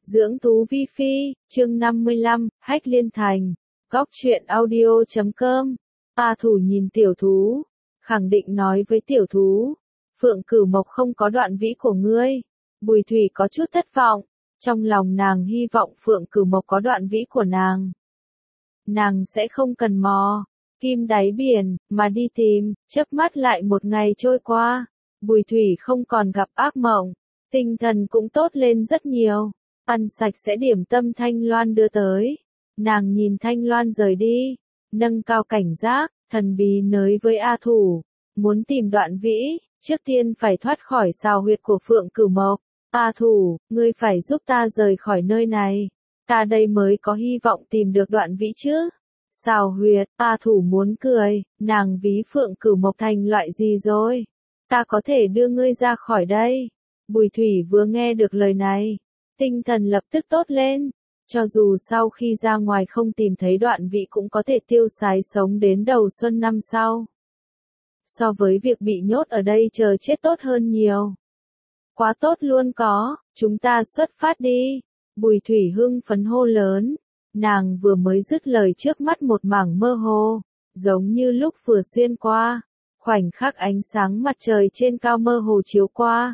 Dưỡng thú vi phi, chương 55, Hách Liên Thành, Góc truyện audio.com. A Thủ nhìn tiểu thú, khẳng định nói với tiểu thú, Phượng Cửu Mộc không có đoạn vĩ của ngươi. Bùi Thủy có chút thất vọng, trong lòng nàng hy vọng Phượng Cửu Mộc có đoạn vĩ của nàng. Nàng sẽ không cần mò kim đáy biển, mà đi tìm. Chớp mắt lại một ngày trôi qua, Bùi Thủy không còn gặp ác mộng, tinh thần cũng tốt lên rất nhiều. Ăn sạch sẽ điểm tâm Thanh Loan đưa tới. Nàng nhìn Thanh Loan rời đi, nâng cao cảnh giác, thần bí nới với A Thủ, muốn tìm đoạn vĩ, trước tiên phải thoát khỏi xào huyệt của Phượng Cửu Mộc. A Thủ, ngươi phải giúp ta rời khỏi nơi này, ta đây mới có hy vọng tìm được đoạn vĩ chứ. Xào huyệt, A Thủ muốn cười, nàng ví Phượng Cửu Mộc thành loại gì rồi? Ta có thể đưa ngươi ra khỏi đây. Bùi Thủy vừa nghe được lời này, tinh thần lập tức tốt lên. Cho dù sau khi ra ngoài không tìm thấy đoạn vĩ cũng có thể tiêu sái sống đến đầu xuân năm sau. So với việc bị nhốt ở đây chờ chết tốt hơn nhiều. Quá tốt luôn có, chúng ta xuất phát đi. Bùi Thủy hưng phấn hô lớn. Nàng vừa mới dứt lời trước mắt một mảng mơ hồ, giống như lúc vừa xuyên qua. Khoảnh khắc ánh sáng mặt trời trên cao mơ hồ chiếu qua.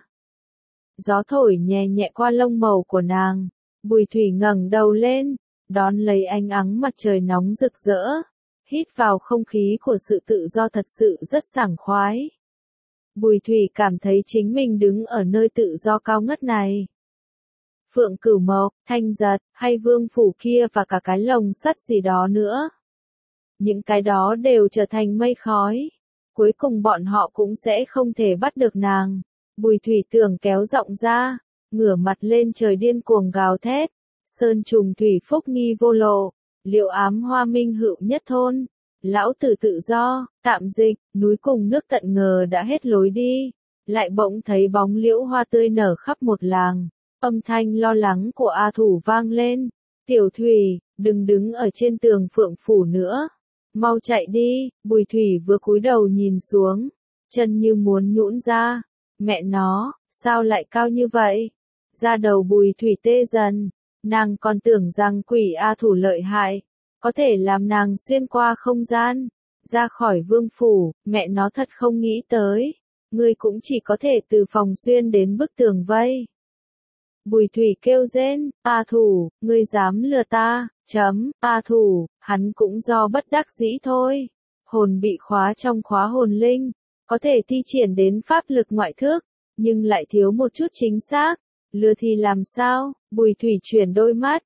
Gió thổi nhẹ nhẹ qua lông màu của nàng. Bùi Thủy ngẩng đầu lên, đón lấy ánh nắng mặt trời nóng rực rỡ. Hít vào không khí của sự tự do thật sự rất sảng khoái. Bùi Thủy cảm thấy chính mình đứng ở nơi tự do cao ngất này. Phượng Cửu Mộc, Thanh Giật, hay Vương Phủ kia và cả cái lồng sắt gì đó nữa. Những cái đó đều trở thành mây khói. Cuối cùng bọn họ cũng sẽ không thể bắt được nàng. Bùi Thủy tưởng kéo giọng ra, ngửa mặt lên trời điên cuồng gào thét. Sơn trùng thủy phúc nghi vô lộ, liệu ám hoa minh hữu nhất thôn. Lão tử tự do, tạm dịch, núi cùng nước tận ngờ đã hết lối đi. Lại bỗng thấy bóng liễu hoa tươi nở khắp một làng. Âm thanh lo lắng của A Thủ vang lên. Tiểu Thủy, đừng đứng ở trên tường Phượng Phủ nữa. Mau chạy đi. Bùi Thủy vừa cúi đầu nhìn xuống, chân như muốn nhũn ra. Mẹ nó, sao lại cao như vậy? Da đầu Bùi Thủy tê dần. Nàng còn tưởng rằng quỷ A Thủ lợi hại, có thể làm nàng xuyên qua không gian, ra khỏi Vương Phủ. Mẹ nó thật không nghĩ tới, ngươi cũng chỉ có thể từ phòng xuyên đến bức tường vây. Bùi Thủy kêu rên, A Thủ, ngươi dám lừa ta, A Thủ, hắn cũng do bất đắc dĩ thôi. Hồn bị khóa trong khóa hồn linh, có thể thi triển đến pháp lực ngoại thức, nhưng lại thiếu một chút chính xác. Lừa thì làm sao? Bùi Thủy chuyển đôi mắt,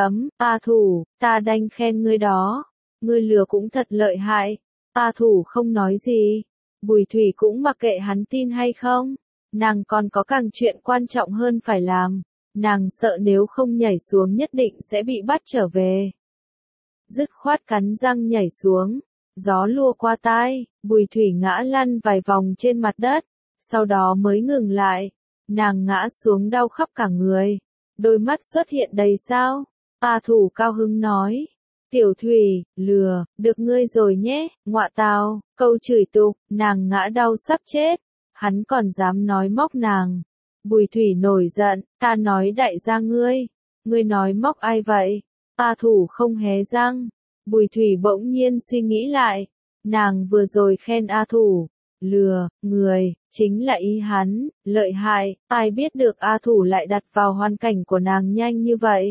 A Thủ, ta đành khen ngươi đó. Ngươi lừa cũng thật lợi hại. A Thủ không nói gì. Bùi Thủy cũng mặc kệ hắn tin hay không. Nàng còn có càng chuyện quan trọng hơn phải làm. Nàng sợ nếu không nhảy xuống nhất định sẽ bị bắt trở về. Dứt khoát cắn răng nhảy xuống. Gió lùa qua tai, Bùi Thủy ngã lăn vài vòng trên mặt đất. Sau đó mới ngừng lại. Nàng ngã xuống đau khắp cả người. Đôi mắt xuất hiện đầy sao. A Thủ cao hứng nói. Tiểu Thủy, lừa, được ngươi rồi nhé, ngọa tào, câu chửi tục, nàng ngã đau sắp chết. Hắn còn dám nói móc nàng. Bùi Thủy nổi giận, ta nói đại gia ngươi nói móc ai vậy? A Thủ không hé răng. Bùi Thủy bỗng nhiên suy nghĩ lại. Nàng vừa rồi khen A Thủ lừa, người, chính là ý hắn, lợi hại, ai biết được A Thủ lại đặt vào hoàn cảnh của nàng nhanh như vậy.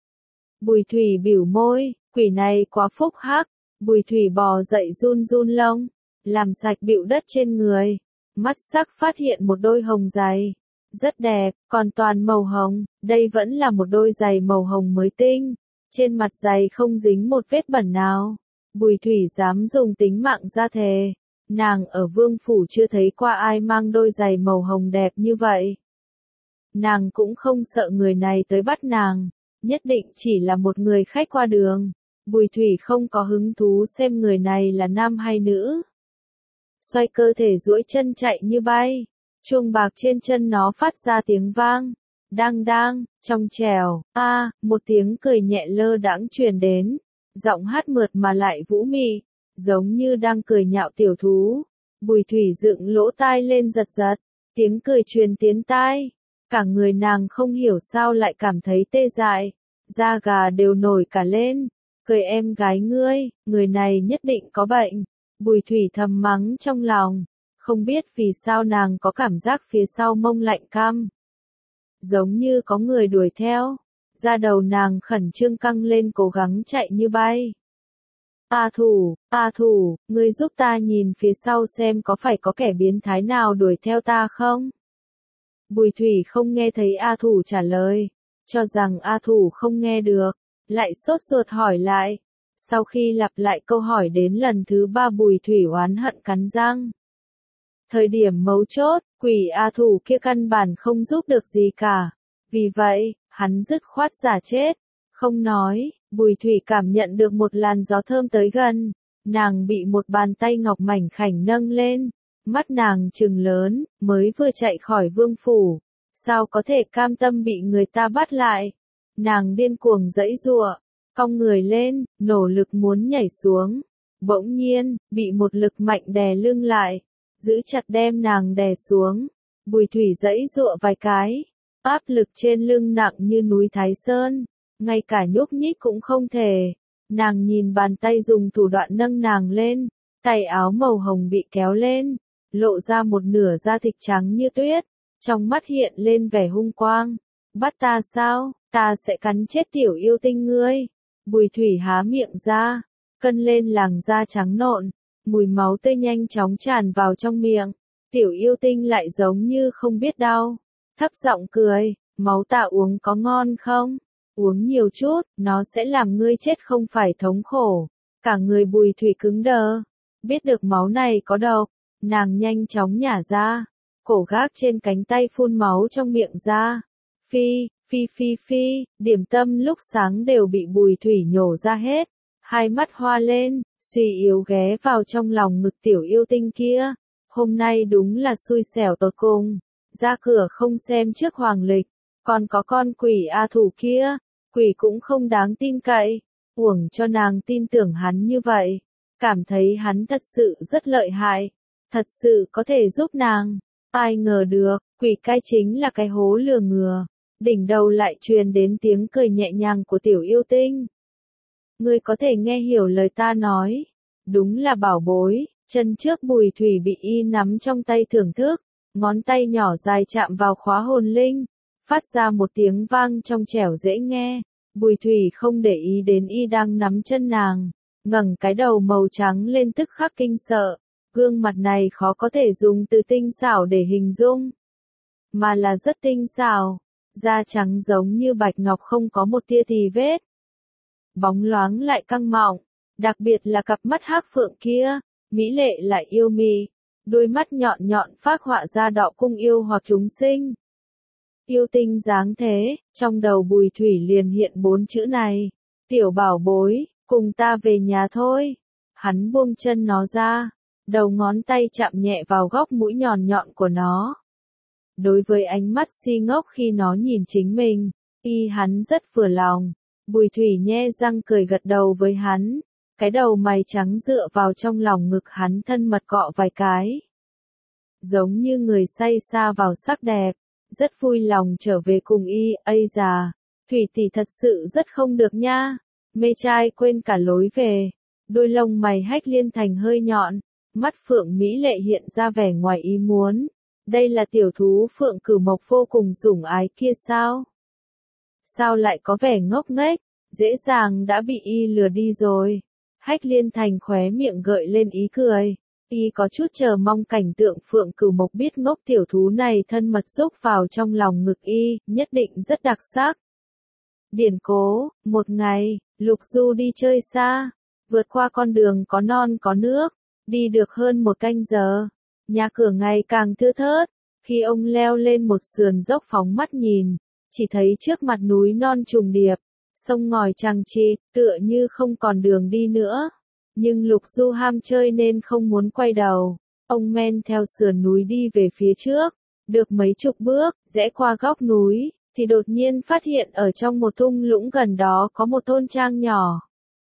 Bùi Thủy bĩu môi, quỷ này quá phúc hắc. Bùi Thủy bò dậy run run lông, làm sạch bụi đất trên người. Mắt sắc phát hiện một đôi hồng giày. Rất đẹp, còn toàn màu hồng, đây vẫn là một đôi giày màu hồng mới tinh. Trên mặt giày không dính một vết bẩn nào. Bùi Thủy dám dùng tính mạng ra thề. Nàng ở Vương Phủ chưa thấy qua ai mang đôi giày màu hồng đẹp như vậy. Nàng cũng không sợ người này tới bắt nàng. Nhất định chỉ là một người khách qua đường. Bùi Thủy không có hứng thú xem người này là nam hay nữ. Xoay cơ thể duỗi chân chạy như bay. Chuông bạc trên chân nó phát ra tiếng vang. Đang đang, trong trẻo, một tiếng cười nhẹ lơ đãng truyền đến. Giọng hát mượt mà lại vũ mị, giống như đang cười nhạo tiểu thú. Bùi Thủy dựng lỗ tai lên giật giật, tiếng cười truyền tiến tai. Cả người nàng không hiểu sao lại cảm thấy tê dại, da gà đều nổi cả lên. Cười em gái ngươi, người này nhất định có bệnh. Bùi Thủy thầm mắng trong lòng, không biết vì sao nàng có cảm giác phía sau mông lạnh cam. Giống như có người đuổi theo, da đầu nàng khẩn trương căng lên cố gắng chạy như bay. A thủ, ngươi giúp ta nhìn phía sau xem có phải có kẻ biến thái nào đuổi theo ta không? Bùi Thủy không nghe thấy A thủ trả lời, cho rằng A thủ không nghe được, lại sốt ruột hỏi lại. Sau khi lặp lại câu hỏi đến lần thứ 3 Bùi Thủy oán hận cắn răng. Thời điểm mấu chốt, quỷ A thủ kia căn bản không giúp được gì cả. Vì vậy, hắn dứt khoát giả chết. Không nói, Bùi Thủy cảm nhận được một làn gió thơm tới gần. Nàng bị một bàn tay ngọc mảnh khảnh nâng lên. Mắt nàng trừng lớn, mới vừa chạy khỏi vương phủ. Sao có thể cam tâm bị người ta bắt lại? Nàng điên cuồng giãy giụa, cong người lên, nỗ lực muốn nhảy xuống. Bỗng nhiên, bị một lực mạnh đè lưng lại, giữ chặt đem nàng đè xuống. Bùi Thủy giãy giụa vài cái, áp lực trên lưng nặng như núi Thái Sơn, ngay cả nhúc nhích cũng không thể. Nàng nhìn bàn tay dùng thủ đoạn nâng nàng lên, tay áo màu hồng bị kéo lên, lộ ra một nửa da thịt trắng như tuyết, trong mắt hiện lên vẻ hung quang. Bắt ta sao, ta sẽ cắn chết tiểu yêu tinh ngươi. Bùi Thủy há miệng ra, cân lên làn da trắng nộn, mùi máu tươi nhanh chóng tràn vào trong miệng. Tiểu yêu tinh lại giống như không biết đau, thấp giọng cười, máu ta uống có ngon không? Uống nhiều chút, nó sẽ làm ngươi chết không phải thống khổ. Cả người Bùi Thủy cứng đờ, biết được máu này có độc, nàng nhanh chóng nhả ra, cổ gác trên cánh tay phun máu trong miệng ra. Phi, điểm tâm lúc sáng đều bị Bùi Thủy nhổ ra hết, hai mắt hoa lên, suy yếu ghé vào trong lòng ngực tiểu yêu tinh kia. Hôm nay đúng là xui xẻo tột cùng, ra cửa không xem trước hoàng lịch, còn có con quỷ A thủ kia, quỷ cũng không đáng tin cậy, uổng cho nàng tin tưởng hắn như vậy, cảm thấy hắn thật sự rất lợi hại, thật sự có thể giúp nàng. Ai ngờ được, quỷ cai chính là cái hố lừa ngừa. Đỉnh đầu lại truyền đến tiếng cười nhẹ nhàng của tiểu yêu tinh. Ngươi có thể nghe hiểu lời ta nói. Đúng là bảo bối, chân trước Bùi Thủy bị y nắm trong tay thưởng thức, ngón tay nhỏ dài chạm vào khóa hồn linh, phát ra một tiếng vang trong trẻo dễ nghe. Bùi Thủy không để ý đến y đang nắm chân nàng, ngẩng cái đầu màu trắng lên tức khắc kinh sợ. Gương mặt này khó có thể dùng từ tinh xảo để hình dung, mà là rất tinh xảo. Da trắng giống như bạch ngọc không có một tia tì vết. Bóng loáng lại căng mọng, đặc biệt là cặp mắt hắc phượng kia, mỹ lệ lại yêu mị, đôi mắt nhọn nhọn phác họa ra đọ cung yêu hoặc chúng sinh. Yêu tinh dáng thế, trong đầu Bùi Thủy liền hiện 4 chữ này. Tiểu bảo bối, cùng ta về nhà thôi. Hắn buông chân nó ra, đầu ngón tay chạm nhẹ vào góc mũi nhọn nhọn của nó. Đối với ánh mắt si ngốc khi nó nhìn chính mình, hắn rất vừa lòng. Bùi Thủy nhe răng cười gật đầu với hắn, cái đầu mày trắng dựa vào trong lòng ngực hắn thân mật cọ vài cái. Giống như người say sa vào sắc đẹp, rất vui lòng trở về cùng ây già, Thủy tỷ thật sự rất không được nha, mê trai quên cả lối về. Đôi lông mày Hách Liên Thành hơi nhọn, mắt phượng mỹ lệ hiện ra vẻ ngoài ý muốn. Đây là tiểu thú phượng cửu mộc vô cùng sủng ái kia sao? Sao lại có vẻ ngốc nghếch, dễ dàng đã bị lừa đi rồi. Hách Liên Thành khóe miệng gợi lên ý cười. Có chút chờ mong cảnh tượng phượng cửu mộc biết ngốc tiểu thú này thân mật xúc vào trong lòng ngực nhất định rất đặc sắc. Điển cố, một ngày, Lục Du đi chơi xa, vượt qua con đường có non có nước, đi được hơn 1 canh giờ. Nhà cửa ngày càng thưa thớt, khi ông leo lên một sườn dốc phóng mắt nhìn, chỉ thấy trước mặt núi non trùng điệp, sông ngòi chằng chịt, tựa như không còn đường đi nữa. Nhưng Lục Du ham chơi nên không muốn quay đầu, ông men theo sườn núi đi về phía trước, được mấy chục bước, rẽ qua góc núi, thì đột nhiên phát hiện ở trong một thung lũng gần đó có một thôn trang nhỏ.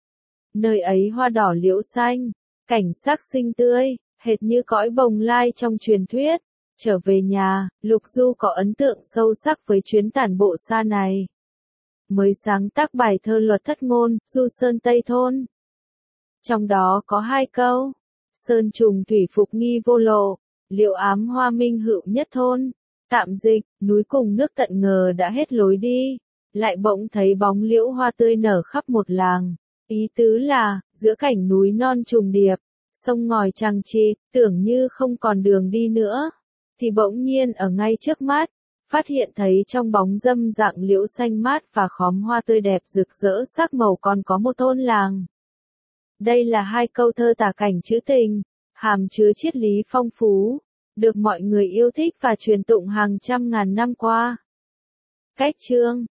Nơi ấy hoa đỏ liễu xanh, cảnh sắc xinh tươi, hệt như cõi bồng lai trong truyền thuyết. Trở về nhà, Lục Du có ấn tượng sâu sắc với chuyến tản bộ xa này. Mới sáng tác bài thơ luật thất ngôn, Du Sơn Tây Thôn. Trong đó có 2 câu. Sơn trùng thủy phục nghi vô lộ, liệu ám hoa minh hữu nhất thôn. Tạm dịch, núi cùng nước tận ngờ đã hết lối đi, lại bỗng thấy bóng liễu hoa tươi nở khắp một làng. Ý tứ là, giữa cảnh núi non trùng điệp, sông ngòi chằng chịt, tưởng như không còn đường đi nữa, thì bỗng nhiên ở ngay trước mắt, phát hiện thấy trong bóng râm rặng liễu xanh mát và khóm hoa tươi đẹp rực rỡ sắc màu còn có một thôn làng. Đây là 2 câu thơ tả cảnh trữ tình, hàm chứa triết lý phong phú, được mọi người yêu thích và truyền tụng hàng trăm ngàn năm qua. Cách chương